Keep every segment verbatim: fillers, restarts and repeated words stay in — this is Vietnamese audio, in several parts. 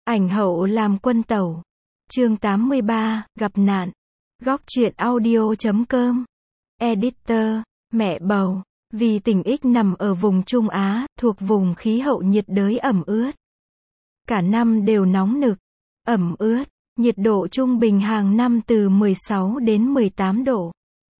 Ảnh hậu làm quân tẩu. Chương tám mươi ba, gặp nạn. Góc truyện audio chấm com. Editor, mẹ bầu. Vì tỉnh X nằm ở vùng Trung Á, thuộc vùng khí hậu nhiệt đới ẩm ướt. Cả năm đều nóng nực, ẩm ướt, nhiệt độ trung bình hàng năm từ mười sáu đến mười tám độ.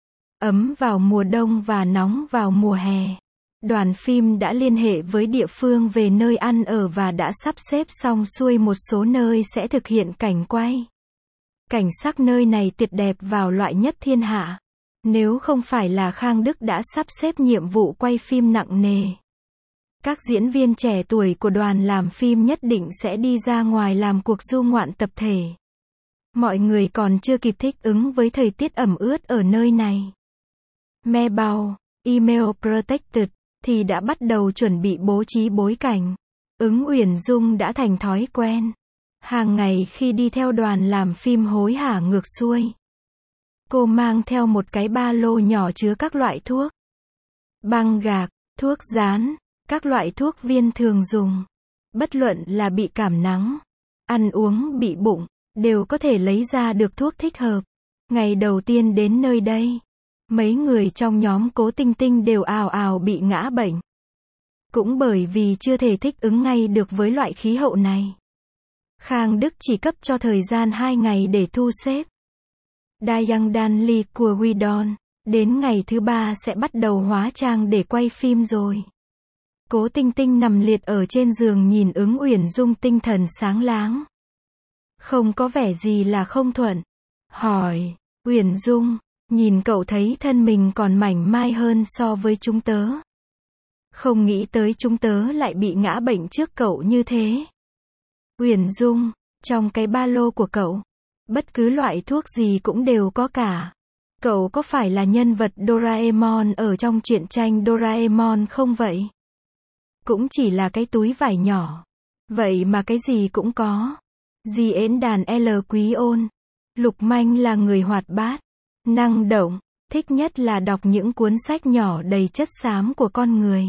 Ấm vào mùa đông và nóng vào mùa hè. Đoàn phim đã liên hệ với địa phương về nơi ăn ở và đã sắp xếp xong xuôi một số nơi sẽ thực hiện cảnh quay. Cảnh sắc nơi này tuyệt đẹp vào loại nhất thiên hạ. Nếu không phải là Khang Đức đã sắp xếp nhiệm vụ quay phim nặng nề. Các diễn viên trẻ tuổi của đoàn làm phim nhất định sẽ đi ra ngoài làm cuộc du ngoạn tập thể. Mọi người còn chưa kịp thích ứng với thời tiết ẩm ướt ở nơi này. Me bao, email protected, thì đã bắt đầu chuẩn bị bố trí bối cảnh. Ứng Uyển Dung đã thành thói quen. Hàng ngày khi đi theo đoàn làm phim hối hả ngược xuôi. Cô mang theo một cái ba lô nhỏ chứa các loại thuốc. Băng gạc, thuốc dán, các loại thuốc viên thường dùng. Bất luận là bị cảm nắng, ăn uống bị bụng, đều có thể lấy ra được thuốc thích hợp. Ngày đầu tiên đến nơi đây, mấy người trong nhóm Cố Tinh Tinh đều ào ào bị ngã bệnh. Cũng bởi vì chưa thể thích ứng ngay được với loại khí hậu này. Khang Đức chỉ cấp cho thời gian hai ngày để thu xếp. Dayang Dan Lee của Widon, đến ngày thứ ba sẽ bắt đầu hóa trang để quay phim rồi. Cố Tinh Tinh nằm liệt ở trên giường nhìn Ứng Uyển Dung tinh thần sáng láng. Không có vẻ gì là không thuận. Hỏi, Uyển Dung, nhìn cậu thấy thân mình còn mảnh mai hơn so với chúng tớ. Không nghĩ tới chúng tớ lại bị ngã bệnh trước cậu như thế. Uyển Dung, trong cái ba lô của cậu, bất cứ loại thuốc gì cũng đều có cả. Cậu có phải là nhân vật Doraemon ở trong truyện tranh Doraemon không vậy? Cũng chỉ là cái túi vải nhỏ. Vậy mà cái gì cũng có. Diễn đàn L Quý Ôn. Lục Manh là người hoạt bát, năng động, thích nhất là đọc những cuốn sách nhỏ đầy chất xám của con người.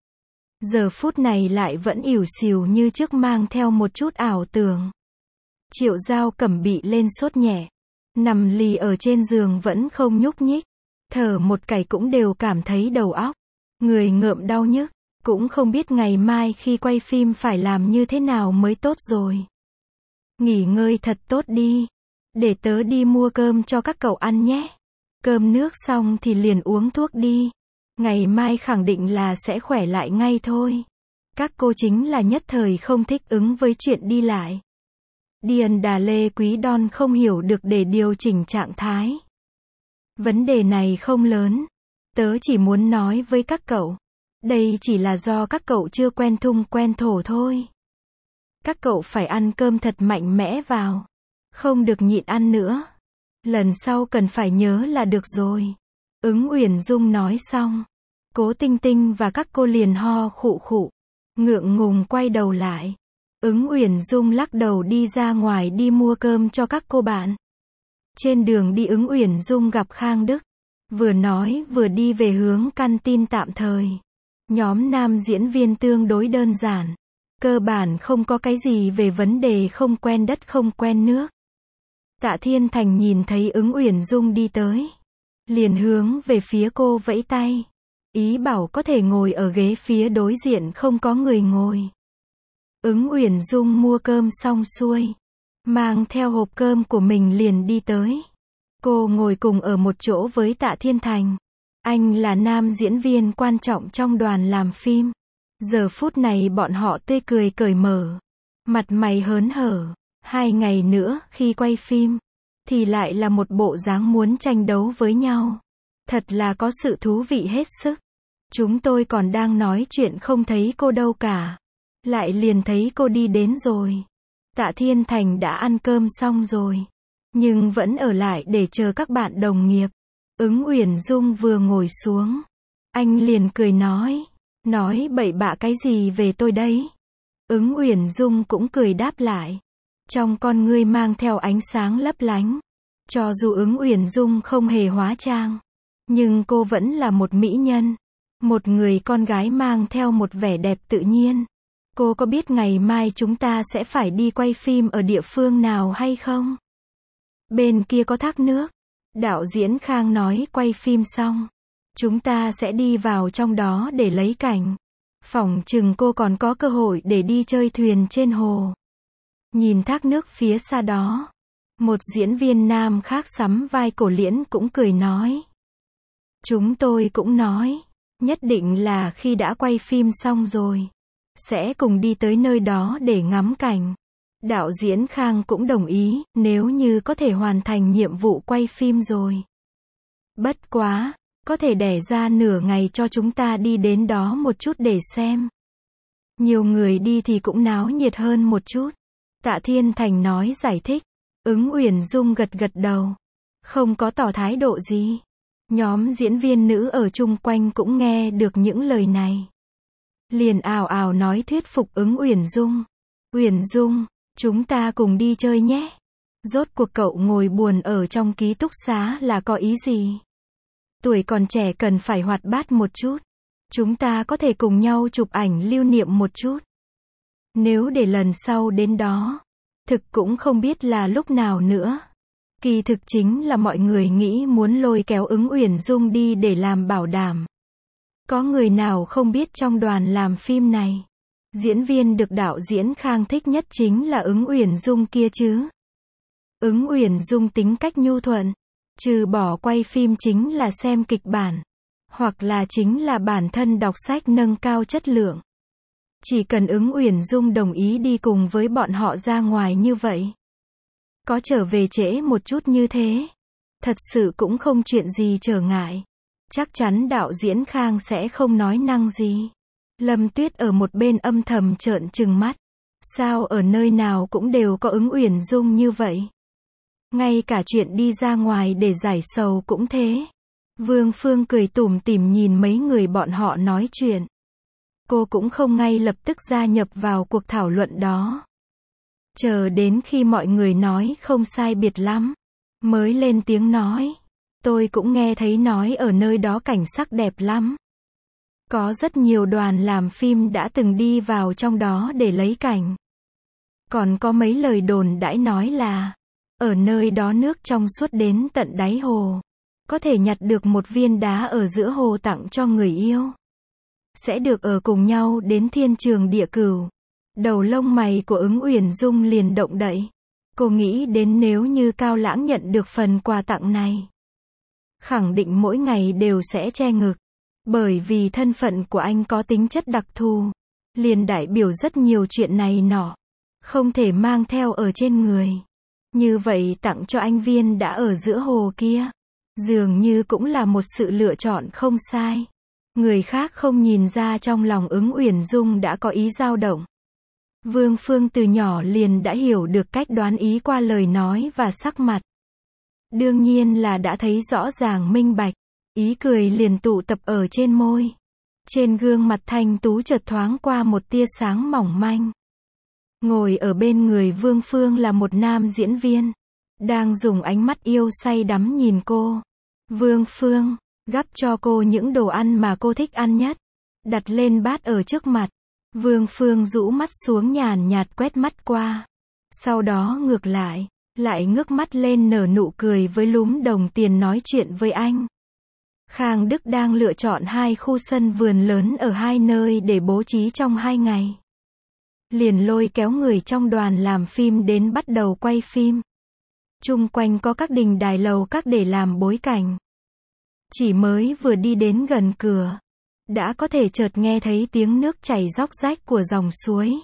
Giờ phút này lại vẫn ỉu xìu như trước mang theo một chút ảo tưởng. Triệu Giao Cẩm bị lên sốt nhẹ. Nằm lì ở trên giường vẫn không nhúc nhích. Thở một cày cũng đều cảm thấy đầu óc. Người ngợm đau nhức. Cũng không biết ngày mai khi quay phim phải làm như thế nào mới tốt rồi. Nghỉ ngơi thật tốt đi. Để tớ đi mua cơm cho các cậu ăn nhé. Cơm nước xong thì liền uống thuốc đi. Ngày mai khẳng định là sẽ khỏe lại ngay thôi. Các cô chính là nhất thời không thích ứng với chuyện đi lại. Điền Đà Lê Quý Đon không hiểu được để điều chỉnh trạng thái. Vấn đề này không lớn. Tớ chỉ muốn nói với các cậu. Đây chỉ là do các cậu chưa quen thung quen thổ thôi. Các cậu phải ăn cơm thật mạnh mẽ vào. Không được nhịn ăn nữa. Lần sau cần phải nhớ là được rồi. Ứng Uyển Dung nói xong. Cố Tinh Tinh và các cô liền ho khụ khụ. Ngượng ngùng quay đầu lại. Ứng Uyển Dung lắc đầu đi ra ngoài đi mua cơm cho các cô bạn. Trên đường đi Ứng Uyển Dung gặp Khang Đức. Vừa nói vừa đi về hướng căn tin tạm thời. Nhóm nam diễn viên tương đối đơn giản. Cơ bản không có cái gì về vấn đề không quen đất không quen nước. Tạ Thiên Thành nhìn thấy Ứng Uyển Dung đi tới. Liền hướng về phía cô vẫy tay. Ý bảo có thể ngồi ở ghế phía đối diện không có người ngồi. Ứng Uyển Dung mua cơm xong xuôi. Mang theo hộp cơm của mình liền đi tới. Cô ngồi cùng ở một chỗ với Tạ Thiên Thành. Anh là nam diễn viên quan trọng trong đoàn làm phim. Giờ phút này bọn họ tươi cười cởi mở. Mặt mày hớn hở. Hai ngày nữa, khi quay phim, thì lại là một bộ dáng muốn tranh đấu với nhau. Thật là có sự thú vị hết sức. Chúng tôi còn đang nói chuyện không thấy cô đâu cả. Lại liền thấy cô đi đến rồi. Tạ Thiên Thành đã ăn cơm xong rồi. Nhưng vẫn ở lại để chờ các bạn đồng nghiệp. Ứng Uyển Dung vừa ngồi xuống. Anh liền cười nói. Nói bậy bạ cái gì về tôi đấy? Ứng Uyển Dung cũng cười đáp lại. Trong con ngươi mang theo ánh sáng lấp lánh. Cho dù Ứng Uyển Dung không hề hóa trang. Nhưng cô vẫn là một mỹ nhân. Một người con gái mang theo một vẻ đẹp tự nhiên. Cô có biết ngày mai chúng ta sẽ phải đi quay phim ở địa phương nào hay không? Bên kia có thác nước. Đạo diễn Khang nói quay phim xong, chúng ta sẽ đi vào trong đó để lấy cảnh. Phỏng chừng cô còn có cơ hội để đi chơi thuyền trên hồ. Nhìn thác nước phía xa đó, một diễn viên nam khác sắm vai Cổ Liễn cũng cười nói. Chúng tôi cũng nói, nhất định là khi đã quay phim xong rồi, sẽ cùng đi tới nơi đó để ngắm cảnh. Đạo diễn Khang cũng đồng ý, nếu như có thể hoàn thành nhiệm vụ quay phim rồi. Bất quá, có thể đẻ ra nửa ngày cho chúng ta đi đến đó một chút để xem. Nhiều người đi thì cũng náo nhiệt hơn một chút. Tạ Thiên Thành nói giải thích. Ứng Uyển Dung gật gật đầu. Không có tỏ thái độ gì. Nhóm diễn viên nữ ở chung quanh cũng nghe được những lời này. Liền ào ào nói thuyết phục Ứng Uyển Dung. Uyển Dung, chúng ta cùng đi chơi nhé. Rốt cuộc cậu ngồi buồn ở trong ký túc xá là có ý gì? Tuổi còn trẻ cần phải hoạt bát một chút. Chúng ta có thể cùng nhau chụp ảnh lưu niệm một chút. Nếu để lần sau đến đó, thực cũng không biết là lúc nào nữa. Kỳ thực chính là mọi người nghĩ muốn lôi kéo Ứng Uyển Dung đi để làm bảo đảm. Có người nào không biết trong đoàn làm phim này, diễn viên được đạo diễn Khang thích nhất chính là Ứng Uyển Dung kia chứ. Ứng Uyển Dung tính cách nhu thuận, trừ bỏ quay phim chính là xem kịch bản, hoặc là chính là bản thân đọc sách nâng cao chất lượng. Chỉ cần Ứng Uyển Dung đồng ý đi cùng với bọn họ ra ngoài như vậy, có trở về trễ một chút như thế, thật sự cũng không chuyện gì trở ngại. Chắc chắn đạo diễn Khang sẽ không nói năng gì. Lâm Tuyết ở một bên âm thầm trợn trừng mắt. Sao ở nơi nào cũng đều có Ứng Uyển Dung như vậy? Ngay cả chuyện đi ra ngoài để giải sầu cũng thế. Vương Phương cười tủm tỉm nhìn mấy người bọn họ nói chuyện. Cô cũng không ngay lập tức gia nhập vào cuộc thảo luận đó. Chờ đến khi mọi người nói không sai biệt lắm, mới lên tiếng nói. Tôi cũng nghe thấy nói ở nơi đó cảnh sắc đẹp lắm. Có rất nhiều đoàn làm phim đã từng đi vào trong đó để lấy cảnh. Còn có mấy lời đồn đãi nói là, ở nơi đó nước trong suốt đến tận đáy hồ. Có thể nhặt được một viên đá ở giữa hồ tặng cho người yêu. Sẽ được ở cùng nhau đến thiên trường địa cửu. Đầu lông mày của Ứng Uyển Dung liền động đậy. Cô nghĩ đến nếu như Cao Lãng nhận được phần quà tặng này, khẳng định mỗi ngày đều sẽ che ngực. Bởi vì thân phận của anh có tính chất đặc thù, liền đại biểu rất nhiều chuyện này nọ, không thể mang theo ở trên người. Như vậy tặng cho anh viên đã ở giữa hồ kia, dường như cũng là một sự lựa chọn không sai. Người khác không nhìn ra trong lòng Ứng Uyển Dung đã có ý dao động. Vương Phương từ nhỏ liền đã hiểu được cách đoán ý qua lời nói và sắc mặt. Đương nhiên là đã thấy rõ ràng minh bạch. Ý cười liền tụ tập ở trên môi. Trên gương mặt thanh tú chợt thoáng qua một tia sáng mỏng manh. Ngồi ở bên người Vương Phương là một nam diễn viên, đang dùng ánh mắt yêu say đắm nhìn cô. Vương Phương, gắp cho cô những đồ ăn mà cô thích ăn nhất, đặt lên bát ở trước mặt. Vương Phương rũ mắt xuống nhàn nhạt quét mắt qua. Sau đó ngược lại, lại ngước mắt lên nở nụ cười với lúm đồng tiền nói chuyện với anh. Khang Đức đang lựa chọn hai khu sân vườn lớn ở hai nơi để bố trí trong hai ngày. Liền lôi kéo người trong đoàn làm phim đến bắt đầu quay phim. Chung quanh có các đình đài lầu các để làm bối cảnh. Chỉ mới vừa đi đến gần cửa, đã có thể chợt nghe thấy tiếng nước chảy róc rách của dòng suối.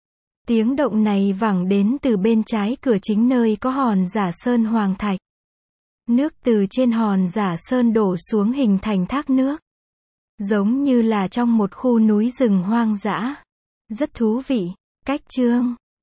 Tiếng động này vẳng đến từ bên trái cửa chính nơi có hòn giả sơn hoàng thạch. Nước từ trên hòn giả sơn đổ xuống hình thành thác nước. Giống như là trong một khu núi rừng hoang dã. Rất thú vị. Cách chương